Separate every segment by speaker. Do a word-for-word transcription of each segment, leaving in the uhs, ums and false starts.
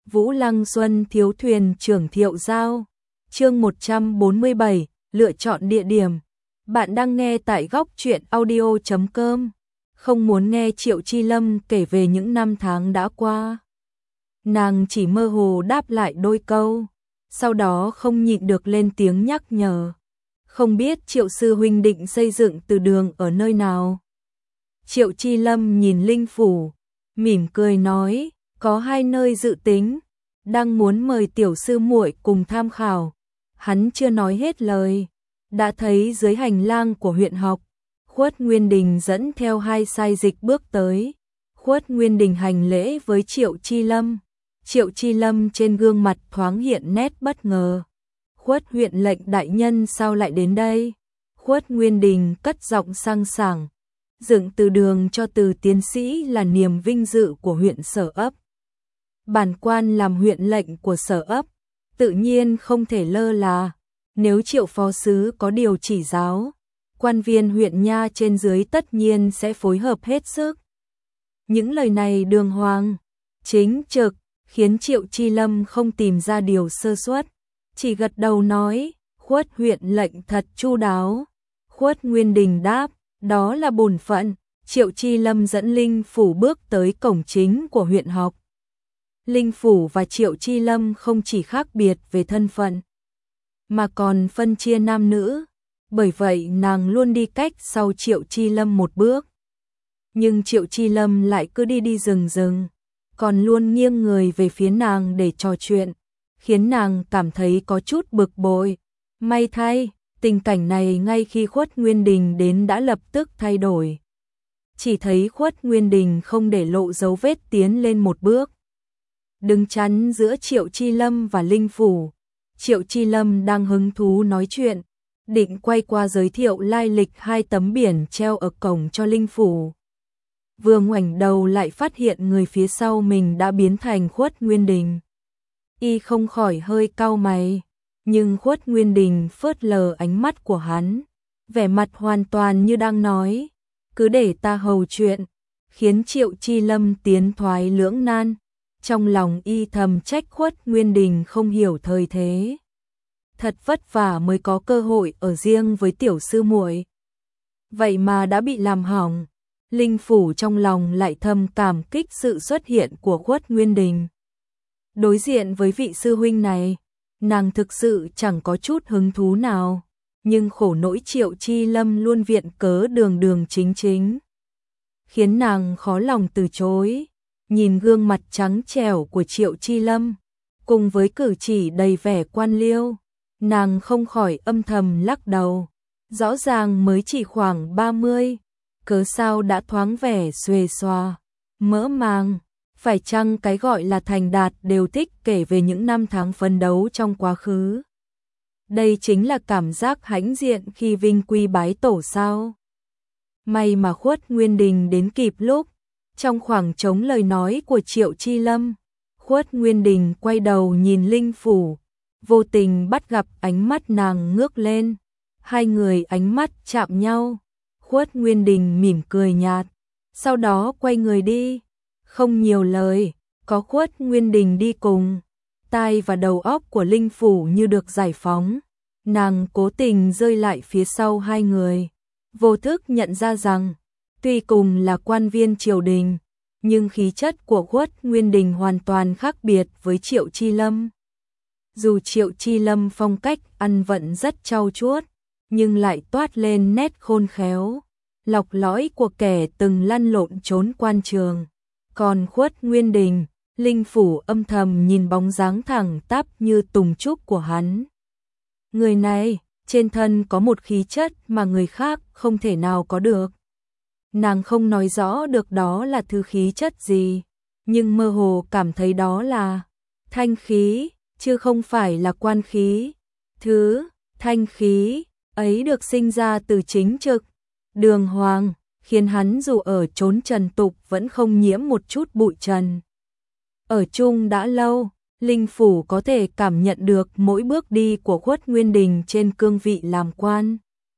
Speaker 1: Vũ Lăng Xuân thiếu thuyền trưởng Thiệu Giao. Chương một trăm bốn mươi bảy, lựa chọn địa điểm. Bạn đang nghe tại góc truyện audio chấm com. Không muốn nghe Triệu Chi Lâm kể về những năm tháng đã qua. Nàng chỉ mơ hồ đáp lại đôi câu, sau đó không nhịn được lên tiếng nhắc nhở. Không biết Triệu sư huynh định xây dựng từ đường ở nơi nào? Triệu Chi Lâm nhìn Linh Phủ, mỉm cười nói, có hai nơi dự tính, đang muốn mời tiểu sư muội cùng tham khảo. Hắn chưa nói hết lời, đã thấy dưới hành lang của huyện học, Khuất Nguyên Đình dẫn theo hai sai dịch bước tới. Khuất Nguyên Đình hành lễ với Triệu Chi Lâm. Triệu Chi Lâm trên gương mặt thoáng hiện nét bất ngờ. Khuất huyện lệnh đại nhân sao lại đến đây? Khuất Nguyên Đình cất giọng sang sảng. Dựng từ đường cho Từ tiến sĩ là niềm vinh dự của huyện Sở Ấp. Bản quan làm huyện lệnh của Sở Ấp, tự nhiên không thể lơ là. Nếu Triệu phó sứ có điều chỉ giáo, quan viên huyện nha trên dưới tất nhiên sẽ phối hợp hết sức. Những lời này đường hoàng, chính trực, khiến Triệu Chi Lâm không tìm ra điều sơ suất, chỉ gật đầu nói, Khuất huyện lệnh thật chu đáo. Khuất Nguyên Đình đáp, đó là bổn phận. Triệu Chi Lâm dẫn Linh Phủ bước tới cổng chính của huyện học. Linh Phủ và Triệu Chi Lâm không chỉ khác biệt về thân phận, mà còn phân chia nam nữ, bởi vậy nàng luôn đi cách sau Triệu Chi Lâm một bước. Nhưng Triệu Chi Lâm lại cứ đi đi rừng rừng, còn luôn nghiêng người về phía nàng để trò chuyện, khiến nàng cảm thấy có chút bực bội. May thay, tình cảnh này ngay khi Khuất Nguyên Đình đến đã lập tức thay đổi. Chỉ thấy Khuất Nguyên Đình không để lộ dấu vết tiến lên một bước, đứng chắn giữa Triệu Chi Lâm và Linh Phủ. Triệu Chi Lâm đang hứng thú nói chuyện, định quay qua giới thiệu lai lịch hai tấm biển treo ở cổng cho Linh Phủ. Vừa ngoảnh đầu lại phát hiện người phía sau mình đã biến thành Khuất Nguyên Đình. Y không khỏi hơi cau mày, nhưng Khuất Nguyên Đình phớt lờ ánh mắt của hắn, vẻ mặt hoàn toàn như đang nói, cứ để ta hầu chuyện, khiến Triệu Chi Lâm tiến thoái lưỡng nan. Trong lòng y thầm trách Khuất Nguyên Đình không hiểu thời thế. Thật vất vả mới có cơ hội ở riêng với tiểu sư muội, vậy mà đã bị làm hỏng. Linh Phủ trong lòng lại thầm cảm kích sự xuất hiện của Khuất Nguyên Đình. Đối diện với vị sư huynh này, nàng thực sự chẳng có chút hứng thú nào, nhưng khổ nỗi Triệu Chi Lâm luôn viện cớ đường đường chính chính, khiến nàng khó lòng từ chối. Nhìn gương mặt trắng trẻo của Triệu Chi Lâm, cùng với cử chỉ đầy vẻ quan liêu, nàng không khỏi âm thầm lắc đầu. Rõ ràng mới chỉ khoảng ba mươi, cớ sao đã thoáng vẻ xuề xoa, mỡ màng. Phải chăng cái gọi là thành đạt đều thích kể về những năm tháng phấn đấu trong quá khứ? Đây chính là cảm giác hãnh diện khi vinh quy bái tổ sao? May mà Khuất Nguyên Đình đến kịp lúc. Trong khoảng trống lời nói của Triệu Chi Lâm, Khuất Nguyên Đình quay đầu nhìn Linh Phủ, vô tình bắt gặp ánh mắt nàng ngước lên. Hai người ánh mắt chạm nhau. Khuất Nguyên Đình mỉm cười nhạt, sau đó quay người đi, không nhiều lời. Có Khuất Nguyên Đình đi cùng, tai và đầu óc của Linh Phủ như được giải phóng. Nàng cố tình rơi lại phía sau hai người, vô thức nhận ra rằng tuy cùng là quan viên triều đình, nhưng khí chất của Khuất Nguyên Đình hoàn toàn khác biệt với Triệu Chi Lâm. Dù Triệu Chi Lâm phong cách ăn vận rất trau chuốt, nhưng lại toát lên nét khôn khéo, lọc lõi của kẻ từng lăn lộn trốn quan trường. Còn Khuất Nguyên Đình, Linh Phủ âm thầm nhìn bóng dáng thẳng tắp như tùng trúc của hắn. Người này, trên thân có một khí chất mà người khác không thể nào có được. Nàng không nói rõ được đó là thứ khí chất gì, nhưng mơ hồ cảm thấy đó là thanh khí, chứ không phải là quan khí. Thứ thanh khí ấy được sinh ra từ chính trực, đường hoàng, khiến hắn dù ở chốn trần tục vẫn không nhiễm một chút bụi trần. Ở chung đã lâu, Linh Phủ có thể cảm nhận được mỗi bước đi của Khuất Nguyên Đình trên cương vị làm quan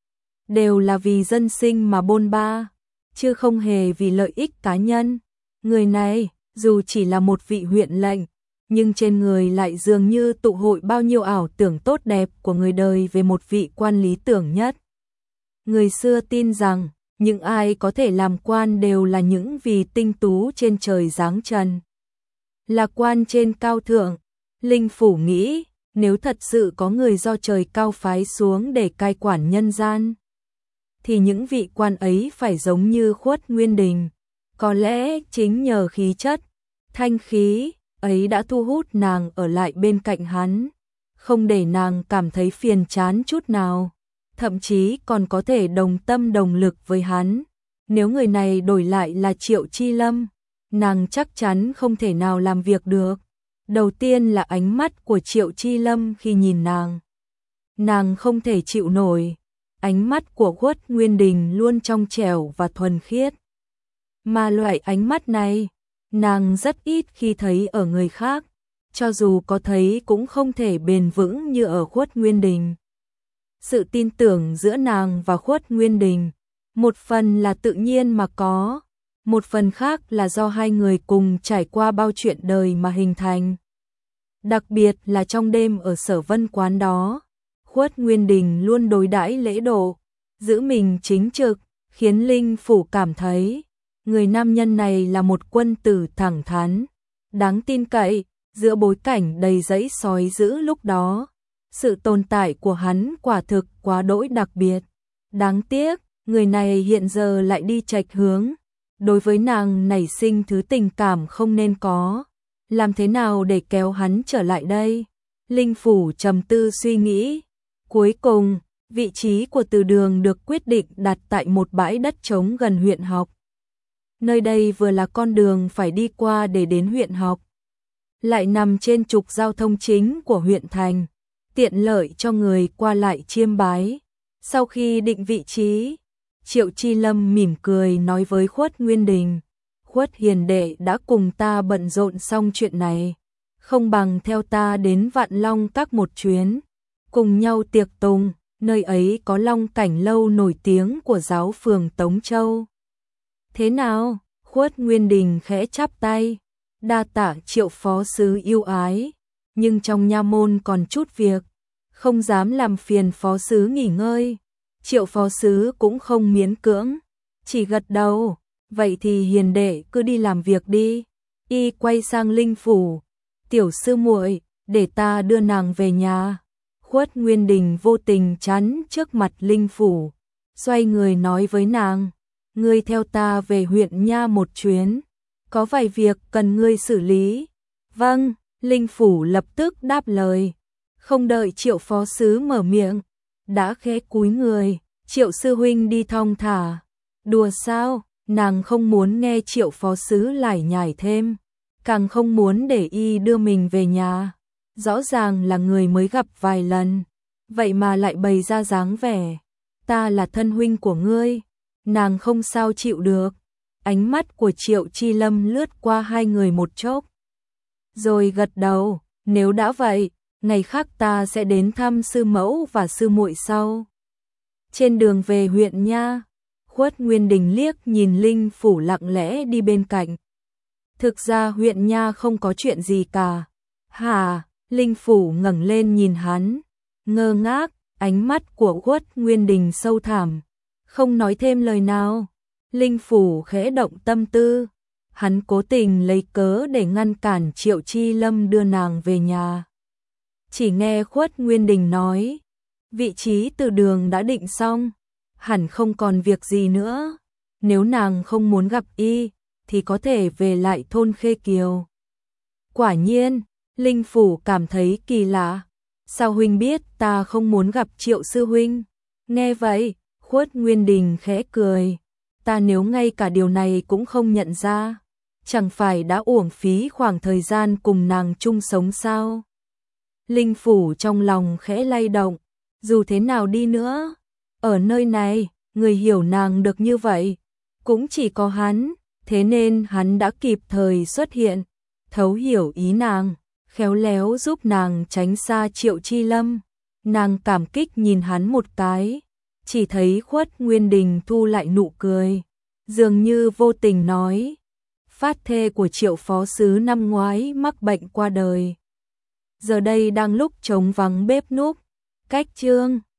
Speaker 1: đều là vì dân sinh mà bôn ba, chứ không hề vì lợi ích cá nhân. Người này, dù chỉ là một vị huyện lệnh, nhưng trên người lại dường như tụ hội bao nhiêu ảo tưởng tốt đẹp của người đời về một vị quan lý tưởng nhất. Người xưa tin rằng, những ai có thể làm quan đều là những vì tinh tú trên trời giáng trần. Là quan trên cao thượng, Linh Phủ nghĩ, nếu thật sự có người do trời cao phái xuống để cai quản nhân gian, thì những vị quan ấy phải giống như Khuất Nguyên Đình. Có lẽ chính nhờ khí chất, thanh khí ấy đã thu hút nàng ở lại bên cạnh hắn, không để nàng cảm thấy phiền chán chút nào, thậm chí còn có thể đồng tâm đồng lực với hắn. Nếu người này đổi lại là Triệu Chi Lâm, nàng chắc chắn không thể nào làm việc được. Đầu tiên là ánh mắt của Triệu Chi Lâm khi nhìn nàng. Nàng không thể chịu nổi. Ánh mắt của Khuất Nguyên Đình luôn trong trẻo và thuần khiết. Mà loại ánh mắt này, nàng rất ít khi thấy ở người khác, cho dù có thấy cũng không thể bền vững như ở Khuất Nguyên Đình. Sự tin tưởng giữa nàng và Khuất Nguyên Đình, một phần là tự nhiên mà có, một phần khác là do hai người cùng trải qua bao chuyện đời mà hình thành. Đặc biệt là trong đêm ở Sở Vân quán đó, Khuất Nguyên Đình luôn đối đãi lễ độ, giữ mình chính trực, khiến Linh Phủ cảm thấy người nam nhân này là một quân tử thẳng thắn, đáng tin cậy. Giữa bối cảnh đầy rẫy sói dữ lúc đó, sự tồn tại của hắn quả thực quá đỗi đặc biệt. Đáng tiếc, người này hiện giờ lại đi chệch hướng, đối với nàng nảy sinh thứ tình cảm không nên có. Làm thế nào để kéo hắn trở lại đây? Linh Phủ trầm tư suy nghĩ. Cuối cùng, vị trí của Từ Đường được quyết định đặt tại một bãi đất trống gần huyện học. Nơi đây vừa là con đường phải đi qua để đến huyện học, lại nằm trên trục giao thông chính của huyện thành, tiện lợi cho người qua lại chiêm bái. Sau khi định vị trí, Triệu Chi Lâm mỉm cười nói với Khuất Nguyên Đình, Khuất hiền đệ đã cùng ta bận rộn xong chuyện này, không bằng theo ta đến Vạn Long Các một chuyến, cùng nhau tiệc tùng, nơi ấy có Long Cảnh lâu nổi tiếng của giáo phường Tống Châu. Thế nào? Khuất Nguyên Đình khẽ chắp tay, đa tạ Triệu phó sứ yêu ái, nhưng trong nha môn còn chút việc, không dám làm phiền phó sứ nghỉ ngơi. Triệu phó sứ cũng không miễn cưỡng, chỉ gật đầu, vậy thì hiền đệ cứ đi làm việc đi. Y quay sang Linh Phủ, tiểu sư muội, để ta đưa nàng về nhà. Khuất Nguyên Đình vô tình chắn trước mặt Linh Phủ, xoay người nói với nàng, ngươi theo ta về huyện nha một chuyến, có vài việc cần ngươi xử lý. Vâng, Linh Phủ lập tức đáp lời, không đợi Triệu phó sứ mở miệng, đã khẽ cúi người. Triệu sư huynh đi thong thả. Đùa sao? Nàng không muốn nghe Triệu phó sứ lải nhải thêm, càng không muốn để y đưa mình về nhà. Rõ ràng là người mới gặp vài lần, vậy mà lại bày ra dáng vẻ ta là thân huynh của ngươi. Nàng không sao chịu được. Ánh mắt của Triệu Chi Lâm lướt qua hai người một chốc, rồi gật đầu, nếu đã vậy, ngày khác ta sẽ đến thăm sư mẫu và sư muội sau. Trên đường về huyện nha, Khuất Nguyên Đình liếc nhìn Linh Phủ lặng lẽ đi bên cạnh. Thực ra huyện nha không có chuyện gì cả. Hả? Linh Phủ ngẩng lên nhìn hắn, ngơ ngác, ánh mắt của Khuất Nguyên Đình sâu thẳm, không nói thêm lời nào. Linh Phủ khẽ động tâm tư, hắn cố tình lấy cớ để ngăn cản Triệu Chi Lâm đưa nàng về nhà. Chỉ nghe Khuất Nguyên Đình nói, vị trí Từ Đường đã định xong, hẳn không còn việc gì nữa. Nếu nàng không muốn gặp y, thì có thể về lại thôn Khê Kiều. Quả nhiên, Linh Phủ cảm thấy kỳ lạ. Sao huynh biết ta không muốn gặp Triệu sư huynh? Nghe vậy, Khuất Nguyên Đình khẽ cười. Ta nếu ngay cả điều này cũng không nhận ra, chẳng phải đã uổng phí khoảng thời gian cùng nàng chung sống sao? Linh Phủ trong lòng khẽ lay động, dù thế nào đi nữa, ở nơi này, người hiểu nàng được như vậy, cũng chỉ có hắn, thế nên hắn đã kịp thời xuất hiện, thấu hiểu ý nàng, khéo léo giúp nàng tránh xa Triệu Chi Lâm. Nàng cảm kích nhìn hắn một cái, chỉ thấy Khuất Nguyên Đình thu lại nụ cười, dường như vô tình nói, phát thê của Triệu phó sứ năm ngoái mắc bệnh qua đời. Giờ đây đang lúc trống vắng bếp núc, cách Trương